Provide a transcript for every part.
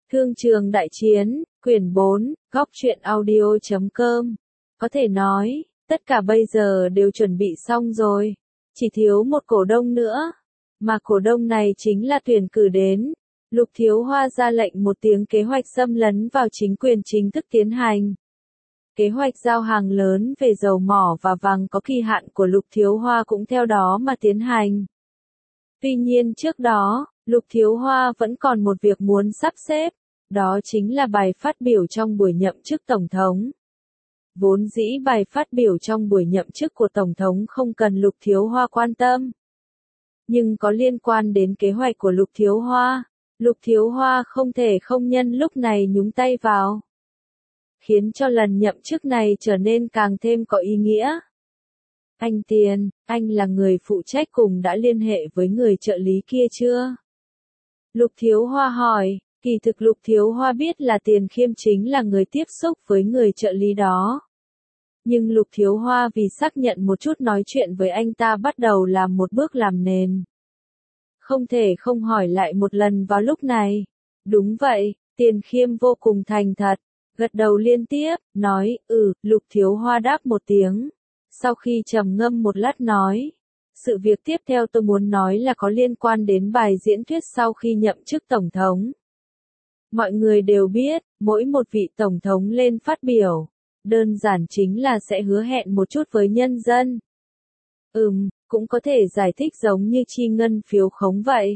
Thương trường đại chiến, quyển 4, góc truyện audio.com. Có thể nói, tất cả bây giờ đều chuẩn bị xong rồi. Chỉ thiếu một cổ đông nữa. Mà cổ đông này chính là tuyển cử đến. Lục Thiếu Hoa ra lệnh một tiếng, kế hoạch xâm lấn vào chính quyền chính thức tiến hành. Kế hoạch giao hàng lớn về dầu mỏ và vàng có kỳ hạn của Lục Thiếu Hoa cũng theo đó mà tiến hành. Tuy nhiên trước đó, Lục Thiếu Hoa vẫn còn một việc muốn sắp xếp, đó chính là bài phát biểu trong buổi nhậm chức Tổng thống. Vốn dĩ bài phát biểu trong buổi nhậm chức của Tổng thống không cần Lục Thiếu Hoa quan tâm. Nhưng có liên quan đến kế hoạch của Lục Thiếu Hoa không thể không nhân lúc này nhúng tay vào. Khiến cho lần nhậm chức này trở nên càng thêm có ý nghĩa. Anh Tiền, anh là người phụ trách cùng đã liên hệ với người trợ lý kia chưa? Lục Thiếu Hoa hỏi, kỳ thực Lục Thiếu Hoa biết là Tiền Khiêm chính là người tiếp xúc với người trợ lý đó. Nhưng Lục Thiếu Hoa vì xác nhận một chút nói chuyện với anh ta bắt đầu làm một bước làm nền. Không thể không hỏi lại một lần vào lúc này. Đúng vậy, Tiền Khiêm vô cùng thành thật, gật đầu liên tiếp, nói, Lục Thiếu Hoa đáp một tiếng. Sau khi trầm ngâm một lát nói, sự việc tiếp theo tôi muốn nói là có liên quan đến bài diễn thuyết sau khi nhậm chức Tổng thống. Mọi người đều biết, mỗi một vị Tổng thống lên phát biểu, đơn giản chính là sẽ hứa hẹn một chút với nhân dân. Cũng có thể giải thích giống như chi ngân phiếu khống vậy.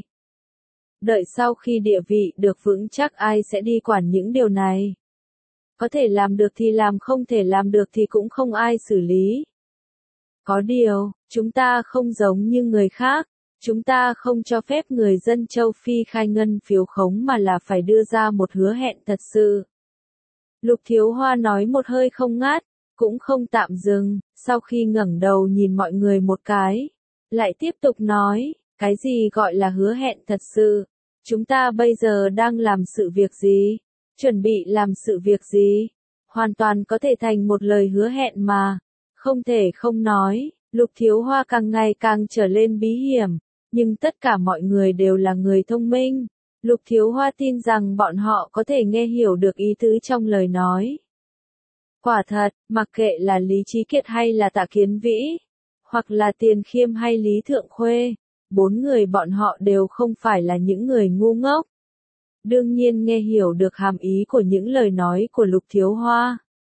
Đợi sau khi địa vị được vững chắc ai sẽ đi quản những điều này. Có thể làm được thì làm, không thể làm được thì cũng không ai xử lý. Có điều, chúng ta không giống như người khác, chúng ta không cho phép người dân châu Phi khai ngân phiếu khống mà là phải đưa ra một hứa hẹn thật sự. Lục Thiếu Hoa nói một hơi không ngắt, cũng không tạm dừng, sau khi ngẩng đầu nhìn mọi người một cái, lại tiếp tục nói, cái gì gọi là hứa hẹn thật sự? Chúng ta bây giờ đang làm sự việc gì? Chuẩn bị làm sự việc gì? Hoàn toàn có thể thành một lời hứa hẹn mà. Không thể không nói, Lục Thiếu Hoa càng ngày càng trở lên bí hiểm, nhưng tất cả mọi người đều là người thông minh. Lục Thiếu Hoa tin rằng bọn họ có thể nghe hiểu được ý tứ trong lời nói. Quả thật, mặc kệ là Lý Chí Kiệt hay là Tạ Kiến Vĩ, hoặc là Tiền Khiêm hay Lý Thượng Khuê, bốn người bọn họ đều không phải là những người ngu ngốc. Đương nhiên nghe hiểu được hàm ý của những lời nói của Lục Thiếu Hoa.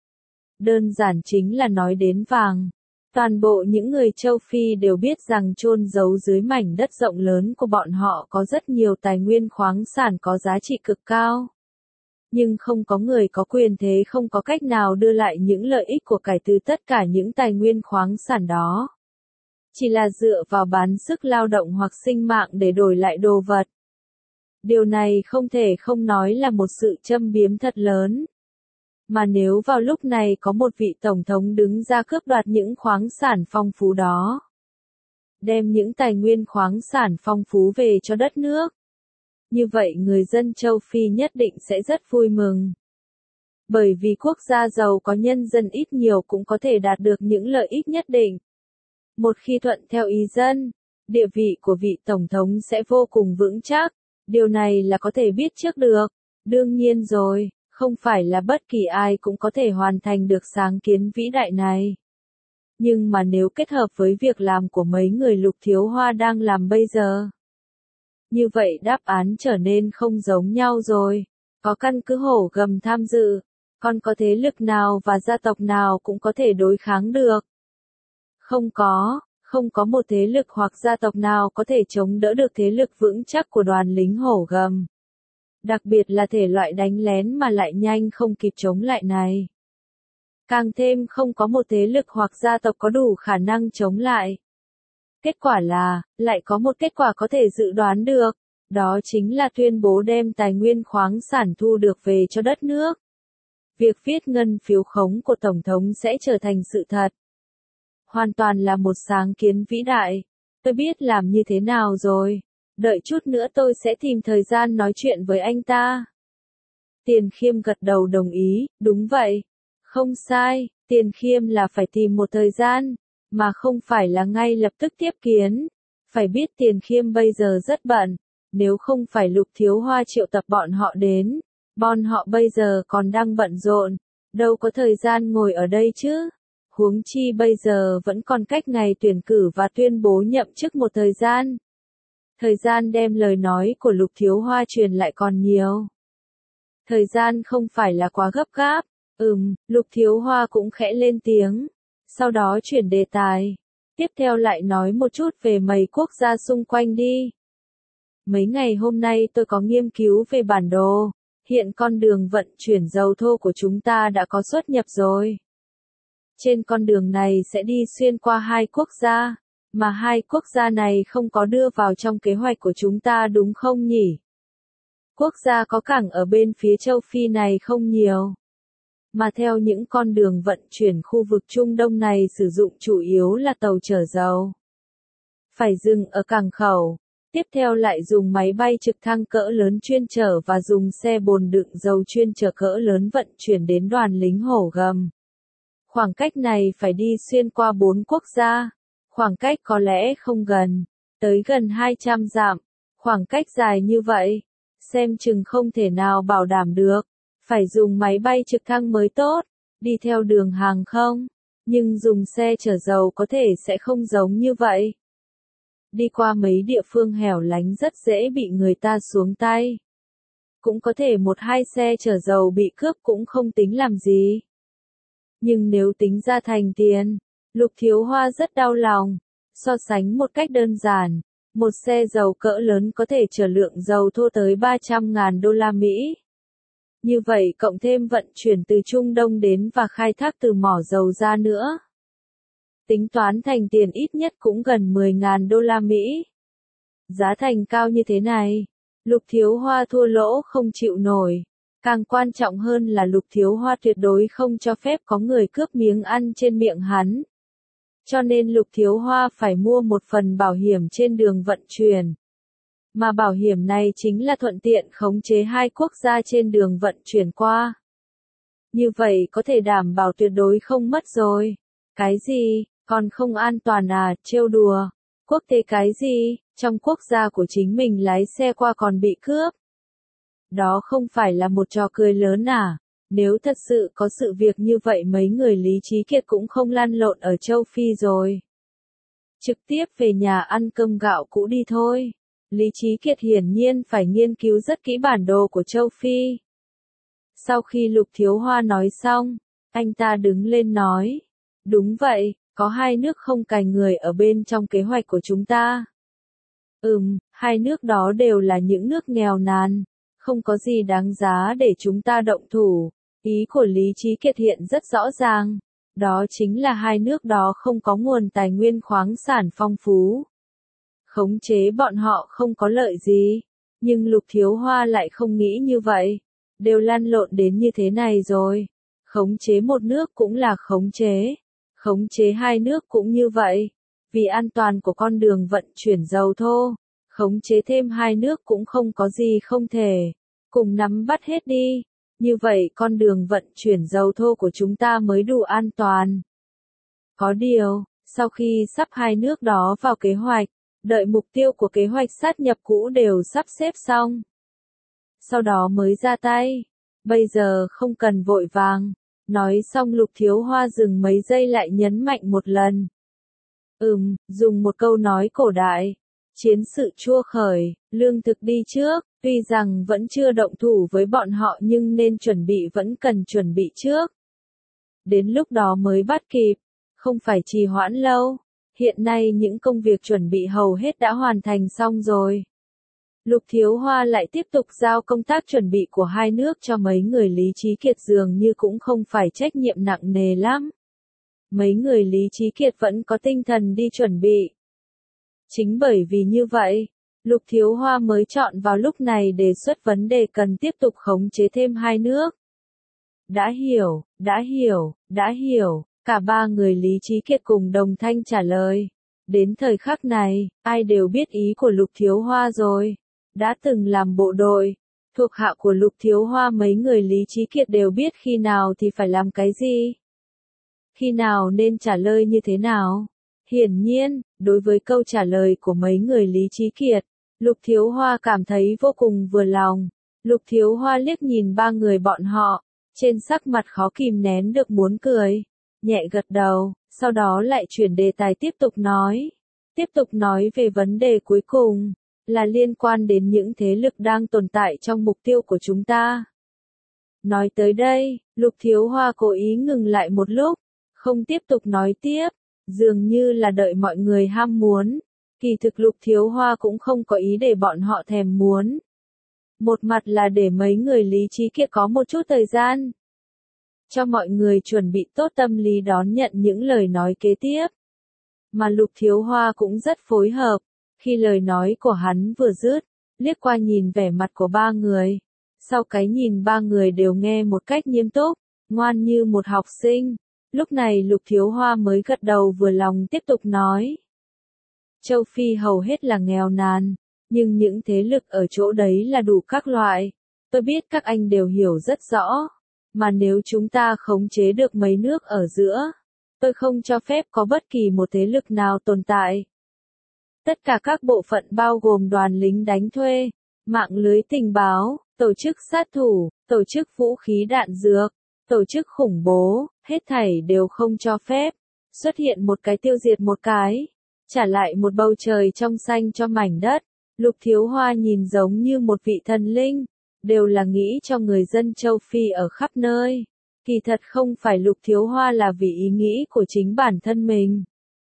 Đơn giản chính là nói đến vàng. Toàn bộ những người châu Phi đều biết rằng chôn giấu dưới mảnh đất rộng lớn của bọn họ có rất nhiều tài nguyên khoáng sản có giá trị cực cao. Nhưng không có người có quyền thế, không có cách nào đưa lại những lợi ích của cải từ tất cả những tài nguyên khoáng sản đó. Chỉ là dựa vào bán sức lao động hoặc sinh mạng để đổi lại đồ vật. Điều này không thể không nói là một sự châm biếm thật lớn. Mà nếu vào lúc này có một vị Tổng thống đứng ra cướp đoạt những khoáng sản phong phú đó, đem những tài nguyên khoáng sản phong phú về cho đất nước, như vậy người dân châu Phi nhất định sẽ rất vui mừng. Bởi vì quốc gia giàu có nhân dân ít nhiều cũng có thể đạt được những lợi ích nhất định. Một khi thuận theo ý dân, địa vị của vị Tổng thống sẽ vô cùng vững chắc. Điều này là có thể biết trước được. Đương nhiên rồi, không phải là bất kỳ ai cũng có thể hoàn thành được sáng kiến vĩ đại này. Nhưng mà nếu kết hợp với việc làm của mấy người Lục Thiếu Hoa đang làm bây giờ, như vậy đáp án trở nên không giống nhau rồi. Có căn cứ Hổ Gầm tham dự, còn có thế lực nào và gia tộc nào cũng có thể đối kháng được? Không có một thế lực hoặc gia tộc nào có thể chống đỡ được thế lực vững chắc của đoàn lính Hổ Gầm. Đặc biệt là thể loại đánh lén mà lại nhanh không kịp chống lại này. Càng thêm không có một thế lực hoặc gia tộc có đủ khả năng chống lại. Kết quả là, lại có một kết quả có thể dự đoán được, đó chính là tuyên bố đem tài nguyên khoáng sản thu được về cho đất nước. Việc viết ngân phiếu khống của Tổng thống sẽ trở thành sự thật. Hoàn toàn là một sáng kiến vĩ đại. Tôi biết làm như thế nào rồi. Đợi chút nữa tôi sẽ tìm thời gian nói chuyện với anh ta. Tiền Khiêm gật đầu đồng ý, đúng vậy. Không sai, Tiền Khiêm là phải tìm một thời gian, mà không phải là ngay lập tức tiếp kiến. Phải biết Tiền Khiêm bây giờ rất bận, nếu không phải Lục Thiếu Hoa triệu tập bọn họ đến, Bọn họ bây giờ còn đang bận rộn, đâu có thời gian ngồi ở đây chứ. Huống chi bây giờ vẫn còn cách ngày tuyển cử và tuyên bố nhậm chức một thời gian. Thời gian đem lời nói của Lục Thiếu Hoa truyền lại còn nhiều. Thời gian không phải là quá gấp gáp. Lục Thiếu Hoa cũng khẽ lên tiếng. Sau đó chuyển đề tài. Tiếp theo lại nói một chút về mấy quốc gia xung quanh đi. Mấy ngày hôm nay tôi có nghiên cứu về bản đồ. Hiện con đường vận chuyển dầu thô của chúng ta đã có xuất nhập rồi. Trên con đường này sẽ đi xuyên qua 2 quốc gia, mà 2 quốc gia này không có đưa vào trong kế hoạch của chúng ta đúng không nhỉ? Quốc gia có cảng ở bên phía châu Phi này không nhiều. Mà theo những con đường vận chuyển khu vực Trung Đông này sử dụng chủ yếu là tàu chở dầu. Phải dừng ở cảng khẩu. Tiếp theo lại dùng máy bay trực thăng cỡ lớn chuyên chở và dùng xe bồn đựng dầu chuyên chở cỡ lớn vận chuyển đến đoàn lính hổ gầm. Khoảng cách này phải đi xuyên qua 4 quốc gia. Khoảng cách có lẽ không gần, tới gần 200 dặm. Khoảng cách dài như vậy, xem chừng không thể nào bảo đảm được. Phải dùng máy bay trực thăng mới tốt, đi theo đường hàng không. Nhưng dùng xe chở dầu có thể sẽ không giống như vậy. Đi qua mấy địa phương hẻo lánh rất dễ bị người ta xuống tay. Cũng có thể 1-2 xe chở dầu bị cướp cũng không tính làm gì. Nhưng nếu tính ra thành tiền, Lục Thiếu Hoa rất đau lòng. So sánh một cách đơn giản, một xe dầu cỡ lớn có thể chở lượng dầu thô tới 300.000 đô la Mỹ. Như vậy cộng thêm vận chuyển từ Trung Đông đến và khai thác từ mỏ dầu ra nữa. Tính toán thành tiền ít nhất cũng gần 10.000 đô la Mỹ. Giá thành cao như thế này, Lục Thiếu Hoa thua lỗ không chịu nổi. Càng quan trọng hơn là Lục Thiếu Hoa tuyệt đối không cho phép có người cướp miếng ăn trên miệng hắn. Cho nên Lục Thiếu Hoa phải mua một phần bảo hiểm trên đường vận chuyển. Mà bảo hiểm này chính là thuận tiện khống chế 2 quốc gia trên đường vận chuyển qua. Như vậy có thể đảm bảo tuyệt đối không mất rồi. Cái gì, còn không an toàn à, trêu đùa. Quốc tế cái gì, trong quốc gia của chính mình lái xe qua còn bị cướp. Đó không phải là một trò cười lớn à? Nếu thật sự có sự việc như vậy mấy người Lý Chí Kiệt cũng không lăn lộn ở châu Phi rồi. Trực tiếp về nhà ăn cơm gạo cũ đi thôi. Lý Chí Kiệt hiển nhiên phải nghiên cứu rất kỹ bản đồ của châu Phi. Sau khi Lục Thiếu Hoa nói xong, anh ta đứng lên nói. Đúng vậy, có 2 nước không cài người ở bên trong kế hoạch của chúng ta. 2 nước đó đều là những nước nghèo nàn. Không có gì đáng giá để chúng ta động thủ. Ý của Lý Chí Kiệt hiện rất rõ ràng. Đó chính là 2 nước đó không có nguồn tài nguyên khoáng sản phong phú. Khống chế bọn họ không có lợi gì. Nhưng Lục Thiếu Hoa lại không nghĩ như vậy. Đều lăn lộn đến như thế này rồi. Khống chế một nước cũng là khống chế. Khống chế 2 nước cũng như vậy. Vì an toàn của con đường vận chuyển dầu thô. Khống chế thêm 2 nước cũng không có gì không thể. Cùng nắm bắt hết đi. Như vậy con đường vận chuyển dầu thô của chúng ta mới đủ an toàn. Có điều, sau khi sắp 2 nước đó vào kế hoạch, đợi mục tiêu của kế hoạch sát nhập cũ đều sắp xếp xong. Sau đó mới ra tay. Bây giờ không cần vội vàng. Nói xong Lục Thiếu Hoa dừng mấy giây lại nhấn mạnh một lần. Dùng một câu nói cổ đại. Chiến sự chua khởi, lương thực đi trước, tuy rằng vẫn chưa động thủ với bọn họ nhưng nên chuẩn bị vẫn cần chuẩn bị trước. Đến lúc đó mới bắt kịp, không phải trì hoãn lâu. Hiện nay những công việc chuẩn bị hầu hết đã hoàn thành xong rồi. Lục Thiếu Hoa lại tiếp tục giao công tác chuẩn bị của 2 nước cho mấy người Lý Chí Kiệt dường như cũng không phải trách nhiệm nặng nề lắm. Mấy người Lý Chí Kiệt vẫn có tinh thần đi chuẩn bị. Chính bởi vì như vậy, Lục Thiếu Hoa mới chọn vào lúc này đề xuất vấn đề cần tiếp tục khống chế thêm 2 nước. Đã hiểu, đã hiểu, đã hiểu, cả 3 người Lý Chí Kiệt cùng đồng thanh trả lời. Đến thời khắc này, ai đều biết ý của Lục Thiếu Hoa rồi. Đã từng làm bộ đội, thuộc hạ của Lục Thiếu Hoa mấy người Lý Chí Kiệt đều biết khi nào thì phải làm cái gì. Khi nào nên trả lời như thế nào. Hiển nhiên, đối với câu trả lời của mấy người Lý Chí Kiệt, Lục Thiếu Hoa cảm thấy vô cùng vừa lòng. Lục Thiếu Hoa liếc nhìn ba người bọn họ, trên sắc mặt khó kìm nén được muốn cười, nhẹ gật đầu, sau đó lại chuyển đề tài tiếp tục nói về vấn đề cuối cùng, là liên quan đến những thế lực đang tồn tại trong mục tiêu của chúng ta. Nói tới đây, Lục Thiếu Hoa cố ý ngừng lại một lúc, không tiếp tục nói tiếp, dường như là đợi mọi người ham muốn. Kỳ thực Lục Thiếu Hoa cũng không có ý để bọn họ thèm muốn. Một mặt là để mấy người lý trí kia có một chút thời gian, cho mọi người chuẩn bị tốt tâm lý đón nhận những lời nói kế tiếp. Mà Lục Thiếu Hoa cũng rất phối hợp, khi lời nói của hắn vừa dứt, liếc qua nhìn vẻ mặt của ba người. Sau cái nhìn ba người đều nghe một cách nghiêm túc, ngoan như một học sinh. Lúc này Lục Thiếu Hoa mới gật đầu vừa lòng tiếp tục nói. Châu Phi hầu hết là nghèo nàn, nhưng những thế lực ở chỗ đấy là đủ các loại. Tôi biết các anh đều hiểu rất rõ, mà nếu chúng ta khống chế được mấy nước ở giữa, tôi không cho phép có bất kỳ một thế lực nào tồn tại. Tất cả các bộ phận bao gồm đoàn lính đánh thuê, mạng lưới tình báo, tổ chức sát thủ, tổ chức vũ khí đạn dược, tổ chức khủng bố, hết thảy đều không cho phép. Xuất hiện một cái tiêu diệt một cái, trả lại một bầu trời trong xanh cho mảnh đất. Lục Thiếu Hoa nhìn giống như một vị thần linh, đều là nghĩ cho người dân châu Phi ở khắp nơi. Kỳ thật không phải Lục Thiếu Hoa là vì ý nghĩ của chính bản thân mình.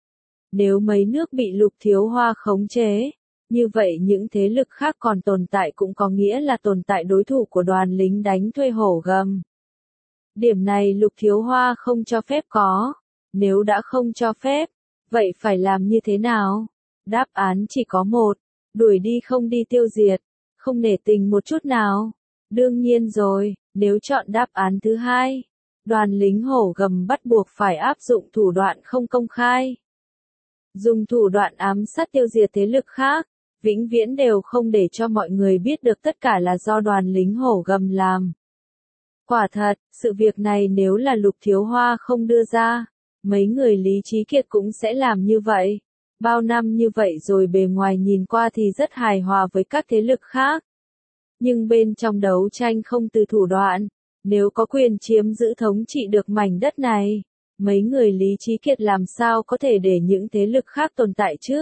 Nếu mấy nước bị Lục Thiếu Hoa khống chế, như vậy những thế lực khác còn tồn tại cũng có nghĩa là tồn tại đối thủ của đoàn lính đánh thuê hổ gầm. Điểm này Lục Thiếu Hoa không cho phép có. Nếu đã không cho phép, vậy phải làm như thế nào? Đáp án chỉ có một, đuổi đi không đi tiêu diệt, không nể tình một chút nào. Đương nhiên rồi, nếu chọn đáp án thứ hai, đoàn lính hổ gầm bắt buộc phải áp dụng thủ đoạn không công khai. Dùng thủ đoạn ám sát tiêu diệt thế lực khác, vĩnh viễn đều không để cho mọi người biết được tất cả là do đoàn lính hổ gầm làm. Quả thật, sự việc này nếu là Lục Thiếu Hoa không đưa ra, mấy người lý trí kiệt cũng sẽ làm như vậy. Bao năm như vậy rồi bề ngoài nhìn qua thì rất hài hòa với các thế lực khác. Nhưng bên trong đấu tranh không từ thủ đoạn, nếu có quyền chiếm giữ thống trị được mảnh đất này, mấy người lý trí kiệt làm sao có thể để những thế lực khác tồn tại chứ?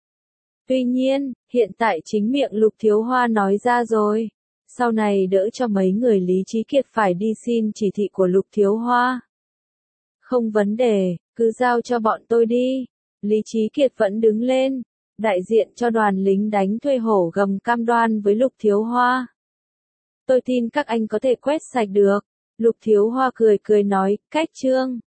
Tuy nhiên, hiện tại chính miệng Lục Thiếu Hoa nói ra rồi. Sau này đỡ cho mấy người lý trí kiệt phải đi xin chỉ thị của Lục Thiếu Hoa. Không vấn đề, cứ giao cho bọn tôi đi. Lý trí kiệt vẫn đứng lên, đại diện cho đoàn lính đánh thuê hổ gầm cam đoan với Lục Thiếu Hoa. Tôi tin các anh có thể quét sạch được. Lục Thiếu Hoa cười nói, cách trương.